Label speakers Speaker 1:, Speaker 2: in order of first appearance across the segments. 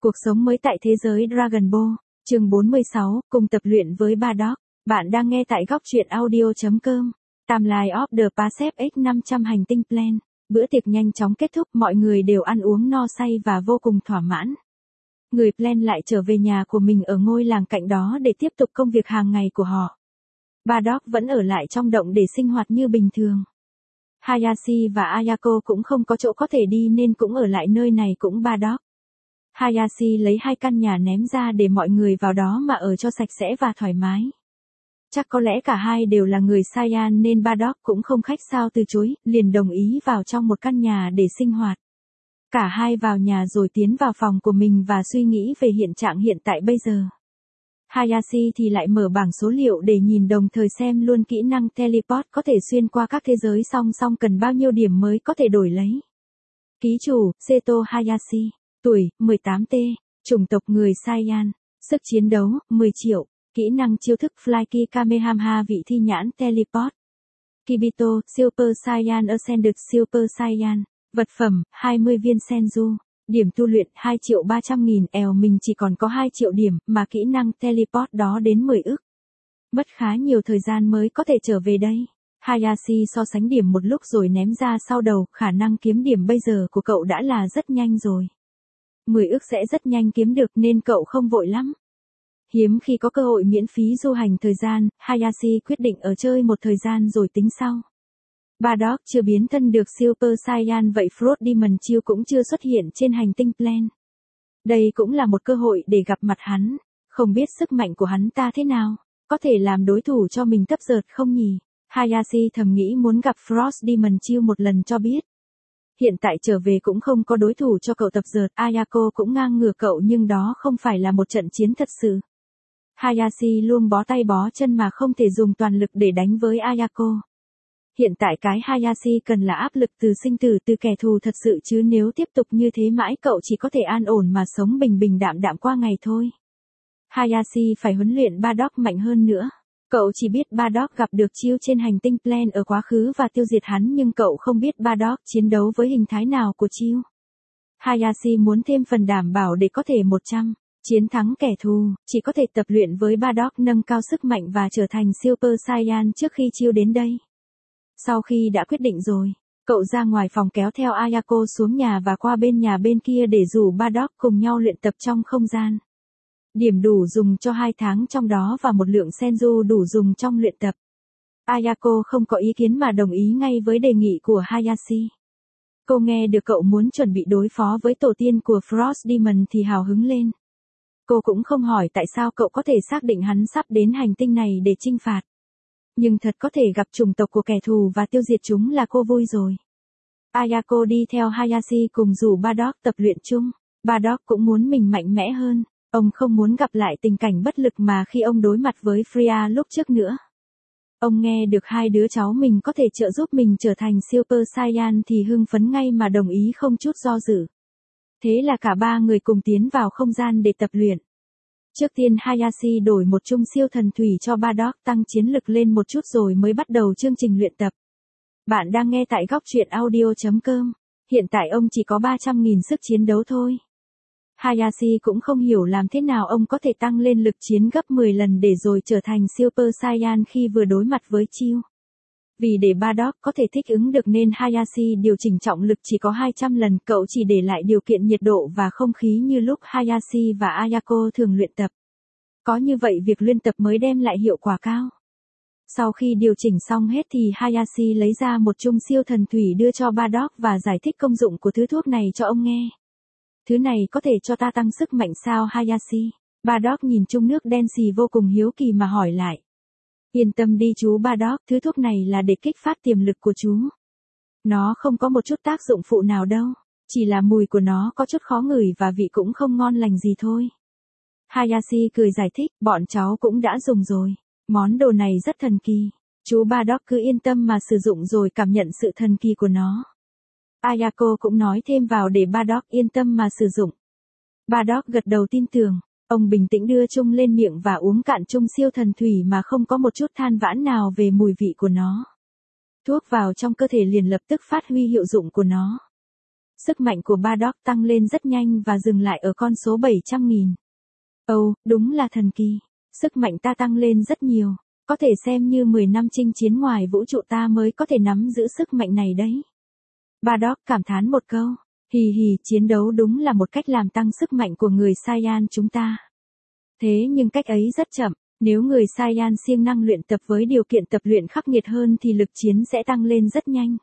Speaker 1: Cuộc sống mới tại thế giới Dragon Ball, chương 46, cùng tập luyện với Bardock. Bạn đang nghe tại góc truyện audio.com. Timeline of the Pacific X500 hành tinh plan. Bữa tiệc nhanh chóng kết thúc, mọi người đều ăn uống no say và vô cùng thỏa mãn. Người plan lại trở về nhà của mình ở ngôi làng cạnh đó để tiếp tục công việc hàng ngày của họ. Bardock vẫn ở lại trong động để sinh hoạt như bình thường. Hayashi và Ayako cũng không có chỗ có thể đi nên cũng ở lại nơi này cũng Bardock. Hayashi lấy 2 căn nhà ném ra để mọi người vào đó mà ở cho sạch sẽ và thoải mái. Chắc có lẽ cả hai đều là người Saiyan nên Bardock cũng không khách sáo từ chối, liền đồng ý vào trong một căn nhà để sinh hoạt. Cả hai vào nhà rồi tiến vào phòng của mình và suy nghĩ về hiện trạng hiện tại bây giờ. Hayashi thì lại mở bảng số liệu để nhìn đồng thời xem luôn kỹ năng teleport có thể xuyên qua các thế giới song song cần bao nhiêu điểm mới có thể đổi lấy. Ký chủ, Seto Hayashi. Tuổi, 18T. Chủng tộc người Saiyan. Sức chiến đấu, 10 triệu. Kỹ năng chiêu thức Flyki Kamehameha vị thi nhãn Teleport. Kibito, Super Saiyan Ascended Super Saiyan. Vật phẩm, 20 viên Senju. Điểm tu luyện 2.300.000 mình chỉ còn có 2 triệu điểm mà kỹ năng Teleport đó đến 10 ức. Mất khá nhiều thời gian mới có thể trở về đây. Hayashi so sánh điểm một lúc rồi ném ra sau đầu, khả năng kiếm điểm bây giờ của cậu đã là rất nhanh rồi. 10 ức sẽ rất nhanh kiếm được nên cậu không vội lắm. Hiếm khi có cơ hội miễn phí du hành thời gian, Hayashi quyết định ở chơi một thời gian rồi tính sau. Bardock chưa biến thân được Super Saiyan vậy Frost Demon Chiêu cũng chưa xuất hiện trên hành tinh Plan. Đây cũng là một cơ hội để gặp mặt hắn, không biết sức mạnh của hắn ta thế nào, có thể làm đối thủ cho mình tấp dợt không nhỉ? Hayashi thầm nghĩ muốn gặp Frost Demon Chiêu một lần cho biết. Hiện tại trở về cũng không có đối thủ cho cậu tập dượt, Ayako cũng ngang ngửa cậu nhưng đó không phải là một trận chiến thật sự. Hayashi luôn bó tay bó chân mà không thể dùng toàn lực để đánh với Ayako. Hiện tại cái Hayashi cần là áp lực từ sinh tử từ kẻ thù thật sự chứ nếu tiếp tục như thế mãi cậu chỉ có thể an ổn mà sống bình bình đạm đạm qua ngày thôi. Hayashi phải huấn luyện Bardock mạnh hơn nữa. Cậu chỉ biết Bardock gặp được chiêu trên hành tinh Plan ở quá khứ và tiêu diệt hắn nhưng cậu không biết Bardock chiến đấu với hình thái nào của chiêu. Hayashi muốn thêm phần đảm bảo để có thể 100 chiến thắng kẻ thù, chỉ có thể tập luyện với Bardock nâng cao sức mạnh và trở thành Super Saiyan trước khi chiêu đến đây. Sau khi đã quyết định rồi, cậu ra ngoài phòng kéo theo Ayako xuống nhà và qua bên nhà bên kia để rủ Bardock cùng nhau luyện tập trong không gian. Điểm đủ dùng cho 2 tháng trong đó và một lượng Senju đủ dùng trong luyện tập. Ayako không có ý kiến mà đồng ý ngay với đề nghị của Hayashi. Cô nghe được cậu muốn chuẩn bị đối phó với tổ tiên của Frost Demon thì hào hứng lên. Cô cũng không hỏi tại sao cậu có thể xác định hắn sắp đến hành tinh này để chinh phạt. Nhưng thật có thể gặp chủng tộc của kẻ thù và tiêu diệt chúng là cô vui rồi. Ayako đi theo Hayashi cùng rủ Bardock tập luyện chung. Bardock cũng muốn mình mạnh mẽ hơn. Ông không muốn gặp lại tình cảnh bất lực mà khi ông đối mặt với Freya lúc trước nữa. Ông nghe được 2 đứa cháu mình có thể trợ giúp mình trở thành Super Saiyan thì hưng phấn ngay mà đồng ý không chút do dự. Thế là cả 3 người cùng tiến vào không gian để tập luyện. Trước tiên Hayashi đổi một chung siêu thần thủy cho Bardock tăng chiến lực lên một chút rồi mới bắt đầu chương trình luyện tập. Bạn đang nghe tại góc truyện audio.com. Hiện tại ông chỉ có 300.000 sức chiến đấu thôi. Hayashi cũng không hiểu làm thế nào ông có thể tăng lên lực chiến gấp 10 lần để rồi trở thành Super Saiyan khi vừa đối mặt với chiêu. Vì để Bardock có thể thích ứng được nên Hayashi điều chỉnh trọng lực chỉ có 200 lần, cậu chỉ để lại điều kiện nhiệt độ và không khí như lúc Hayashi và Ayako thường luyện tập. Có như vậy việc luyện tập mới đem lại hiệu quả cao. Sau khi điều chỉnh xong hết thì Hayashi lấy ra một chung siêu thần thủy đưa cho Bardock và giải thích công dụng của thứ thuốc này cho ông nghe. Thứ này có thể cho ta tăng sức mạnh sao Hayashi? Bardock nhìn chung nước đen xì vô cùng hiếu kỳ mà hỏi lại. Yên tâm đi chú Bardock, thứ thuốc này là để kích phát tiềm lực của chú. Nó không có một chút tác dụng phụ nào đâu, chỉ là mùi của nó có chút khó ngửi và vị cũng không ngon lành gì thôi. Hayashi cười giải thích, bọn cháu cũng đã dùng rồi. Món đồ này rất thần kỳ. Chú Bardock cứ yên tâm mà sử dụng rồi cảm nhận sự thần kỳ của nó. Ayako cũng nói thêm vào để Bardock yên tâm mà sử dụng. Bardock gật đầu tin tưởng. Ông bình tĩnh đưa chung lên miệng và uống cạn chung siêu thần thủy mà không có một chút than vãn nào về mùi vị của nó. Thuốc vào trong cơ thể liền lập tức phát huy hiệu dụng của nó. Sức mạnh của Bardock tăng lên rất nhanh và dừng lại ở con số 700.000. Ồ, đúng là thần kỳ. Sức mạnh ta tăng lên rất nhiều. Có thể xem như 10 năm chinh chiến ngoài vũ trụ ta mới có thể nắm giữ sức mạnh này đấy. Bardock cảm thán một câu. Hì hì, chiến đấu đúng là một cách làm tăng sức mạnh của người Saiyan chúng ta. Thế nhưng cách ấy rất chậm. Nếu người Saiyan siêng năng luyện tập với điều kiện tập luyện khắc nghiệt hơn thì lực chiến sẽ tăng lên rất nhanh.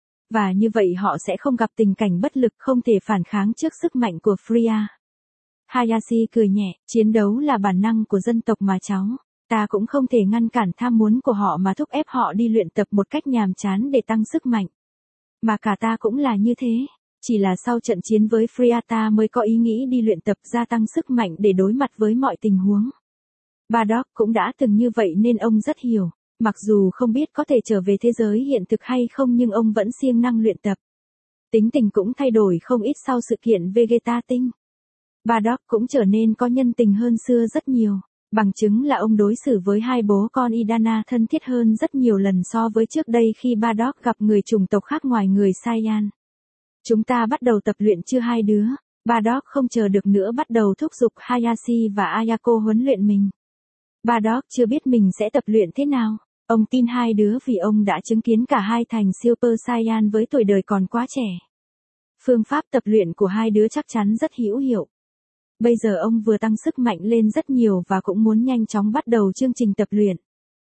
Speaker 1: Và như vậy họ sẽ không gặp tình cảnh bất lực không thể phản kháng trước sức mạnh của Freya. Hayashi cười nhẹ, chiến đấu là bản năng của dân tộc mà cháu. Ta cũng không thể ngăn cản tham muốn của họ mà thúc ép họ đi luyện tập một cách nhàm chán để tăng sức mạnh. Mà cả ta cũng là như thế. Chỉ là sau trận chiến với Freya ta mới có ý nghĩ đi luyện tập gia tăng sức mạnh để đối mặt với mọi tình huống. Bardock cũng đã từng như vậy nên ông rất hiểu. Mặc dù không biết có thể trở về thế giới hiện thực hay không nhưng ông vẫn siêng năng luyện tập. Tính tình cũng thay đổi không ít sau sự kiện Vegeta tinh. Bardock cũng trở nên có nhân tình hơn xưa rất nhiều. Bằng chứng là ông đối xử với hai bố con Idana thân thiết hơn rất nhiều lần so với trước đây khi Bardock gặp người chủng tộc khác ngoài người Saiyan. Chúng ta bắt đầu tập luyện chưa hai đứa? Bardock không chờ được nữa bắt đầu thúc giục Hayashi và Ayako huấn luyện mình. Bardock chưa biết mình sẽ tập luyện thế nào. Ông tin hai đứa vì ông đã chứng kiến cả hai thành Super Saiyan với tuổi đời còn quá trẻ. Phương pháp tập luyện của hai đứa chắc chắn rất hữu hiệu. Bây giờ ông vừa tăng sức mạnh lên rất nhiều và cũng muốn nhanh chóng bắt đầu chương trình tập luyện.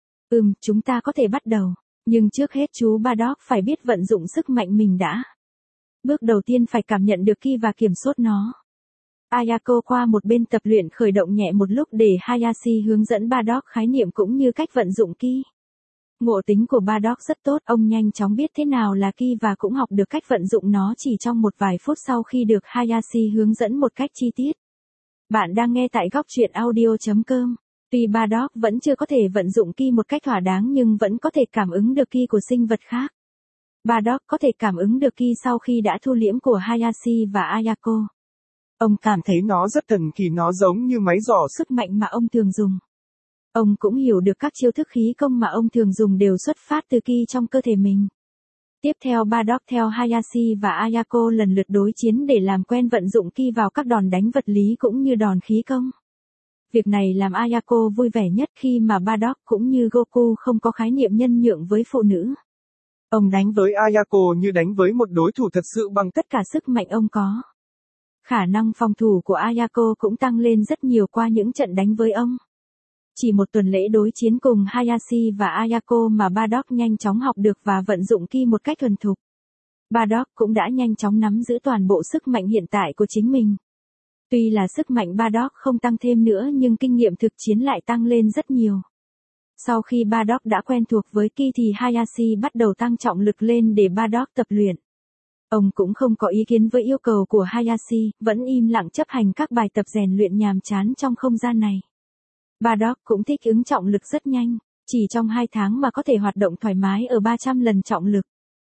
Speaker 1: Chúng ta có thể bắt đầu. Nhưng trước hết chú Bardock phải biết vận dụng sức mạnh mình đã. Bước đầu tiên phải cảm nhận được ki và kiểm soát nó. Ayako qua một bên tập luyện khởi động nhẹ một lúc để Hayashi hướng dẫn Bardock khái niệm cũng như cách vận dụng ki. Ngộ tính của Bardock rất tốt, ông nhanh chóng biết thế nào là ki và cũng học được cách vận dụng nó chỉ trong một vài phút sau khi được Hayashi hướng dẫn một cách chi tiết. Bạn đang nghe tại góc truyện audio.com. Tuy Bardock vẫn chưa có thể vận dụng ki một cách thỏa đáng nhưng vẫn có thể cảm ứng được ki của sinh vật khác. Bardock có thể cảm ứng được ki sau khi đã thu liễm của Hayashi và Ayako. Ông cảm thấy nó rất thần kỳ, nó giống như máy dò sức mạnh mà ông thường dùng. Ông cũng hiểu được các chiêu thức khí công mà ông thường dùng đều xuất phát từ ki trong cơ thể mình. Tiếp theo Bardock theo Hayashi và Ayako lần lượt đối chiến để làm quen vận dụng ki vào các đòn đánh vật lý cũng như đòn khí công. Việc này làm Ayako vui vẻ nhất khi mà Bardock cũng như Goku không có khái niệm nhân nhượng với phụ nữ. Ông đánh với Ayako như đánh với một đối thủ thật sự bằng tất cả sức mạnh ông có. Khả năng phòng thủ của Ayako cũng tăng lên rất nhiều qua những trận đánh với ông. Chỉ một tuần lễ đối chiến cùng Hayashi và Ayako mà Bardock nhanh chóng học được và vận dụng ki một cách thuần thục. Bardock cũng đã nhanh chóng nắm giữ toàn bộ sức mạnh hiện tại của chính mình. Tuy là sức mạnh Bardock không tăng thêm nữa nhưng kinh nghiệm thực chiến lại tăng lên rất nhiều. Sau khi Bardock đã quen thuộc với ki thì Hayashi bắt đầu tăng trọng lực lên để Bardock tập luyện. Ông cũng không có ý kiến với yêu cầu của Hayashi, vẫn im lặng chấp hành các bài tập rèn luyện nhàm chán trong không gian này. Bardock cũng thích ứng trọng lực rất nhanh, chỉ trong 2 tháng mà có thể hoạt động thoải mái ở 300 lần trọng lực.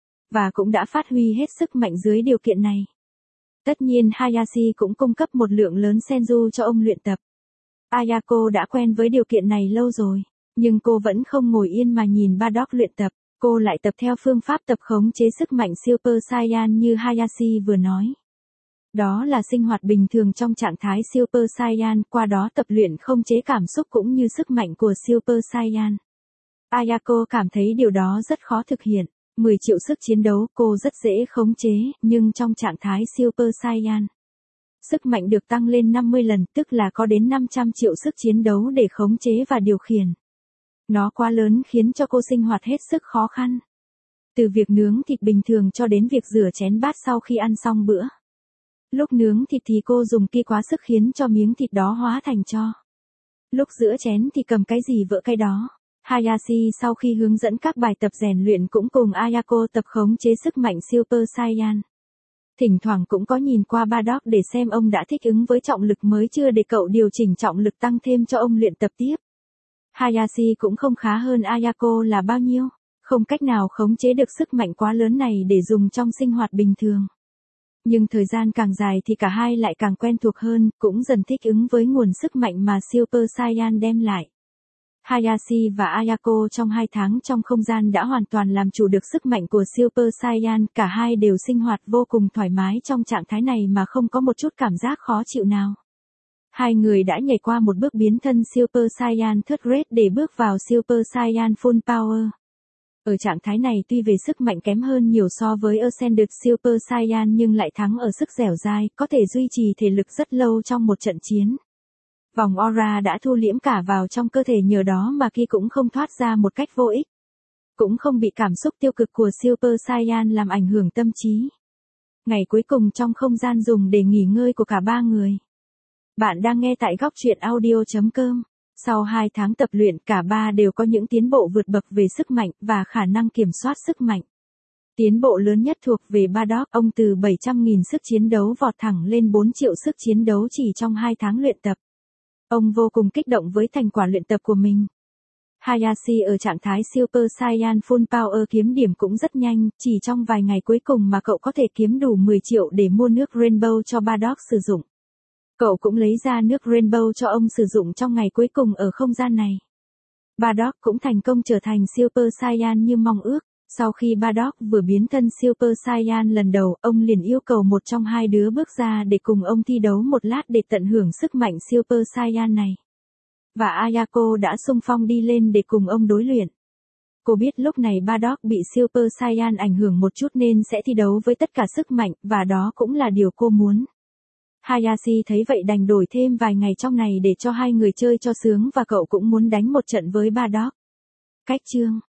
Speaker 1: Và cũng đã phát huy hết sức mạnh dưới điều kiện này. Tất nhiên Hayashi cũng cung cấp một lượng lớn senju cho ông luyện tập. Ayako đã quen với điều kiện này lâu rồi, nhưng cô vẫn không ngồi yên mà nhìn Bardock luyện tập. Cô lại tập theo phương pháp tập khống chế sức mạnh Super Saiyan như Hayashi vừa nói. Đó là sinh hoạt bình thường trong trạng thái Super Saiyan, qua đó tập luyện khống chế cảm xúc cũng như sức mạnh của Super Saiyan. Ayako cảm thấy điều đó rất khó thực hiện. 10 triệu sức chiến đấu cô rất dễ khống chế, nhưng trong trạng thái Super Saiyan, sức mạnh được tăng lên 50 lần, tức là có đến 500 triệu sức chiến đấu để khống chế và điều khiển. Nó quá lớn khiến cho cô sinh hoạt hết sức khó khăn. Từ việc nướng thịt bình thường cho đến việc rửa chén bát sau khi ăn xong bữa. Lúc nướng thịt thì cô dùng ki quá sức khiến cho miếng thịt đó hóa thành tro. Lúc rửa chén thì cầm cái gì vỡ cái đó. Hayashi sau khi hướng dẫn các bài tập rèn luyện cũng cùng Ayako tập khống chế sức mạnh Super Saiyan. Thỉnh thoảng cũng có nhìn qua Bardock để xem ông đã thích ứng với trọng lực mới chưa để cậu điều chỉnh trọng lực tăng thêm cho ông luyện tập tiếp. Hayashi cũng không khá hơn Ayako là bao nhiêu, không cách nào khống chế được sức mạnh quá lớn này để dùng trong sinh hoạt bình thường. Nhưng thời gian càng dài thì cả hai lại càng quen thuộc hơn, cũng dần thích ứng với nguồn sức mạnh mà Super Saiyan đem lại. Hayashi và Ayako trong 2 tháng trong không gian đã hoàn toàn làm chủ được sức mạnh của Super Saiyan, cả hai đều sinh hoạt vô cùng thoải mái trong trạng thái này mà không có một chút cảm giác khó chịu nào. Hai người đã nhảy qua một bước biến thân Super Saiyan Third Grade để bước vào Super Saiyan Full Power. Ở trạng thái này tuy về sức mạnh kém hơn nhiều so với Ascended Super Saiyan nhưng lại thắng ở sức dẻo dai, có thể duy trì thể lực rất lâu trong một trận chiến. Vòng aura đã thu liễm cả vào trong cơ thể, nhờ đó mà Ki cũng không thoát ra một cách vô ích. Cũng không bị cảm xúc tiêu cực của Super Saiyan làm ảnh hưởng tâm trí. Ngày cuối cùng trong không gian dùng để nghỉ ngơi của cả ba người. Bạn đang nghe tại góc truyện audio.com. Sau 2 tháng tập luyện, cả ba đều có những tiến bộ vượt bậc về sức mạnh và khả năng kiểm soát sức mạnh. Tiến bộ lớn nhất thuộc về Bardock, ông từ 700.000 sức chiến đấu vọt thẳng lên 4 triệu sức chiến đấu chỉ trong 2 tháng luyện tập. Ông vô cùng kích động với thành quả luyện tập của mình. Hayashi ở trạng thái Super Saiyan Full Power kiếm điểm cũng rất nhanh, chỉ trong vài ngày cuối cùng mà cậu có thể kiếm đủ 10 triệu để mua nước Rainbow cho Bardock sử dụng. Cậu cũng lấy ra nước Rainbow cho ông sử dụng trong ngày cuối cùng ở không gian này. Bardock cũng thành công trở thành Super Saiyan như mong ước. Sau khi Bardock vừa biến thân Super Saiyan lần đầu, ông liền yêu cầu một trong hai đứa bước ra để cùng ông thi đấu một lát để tận hưởng sức mạnh Super Saiyan này. Và Ayako đã xung phong đi lên để cùng ông đối luyện. Cô biết lúc này Bardock bị Super Saiyan ảnh hưởng một chút nên sẽ thi đấu với tất cả sức mạnh, và đó cũng là điều cô muốn. Hayashi thấy vậy đành đổi thêm vài ngày trong này để cho hai người chơi cho sướng, và cậu cũng muốn đánh một trận với Bardock. Cách chương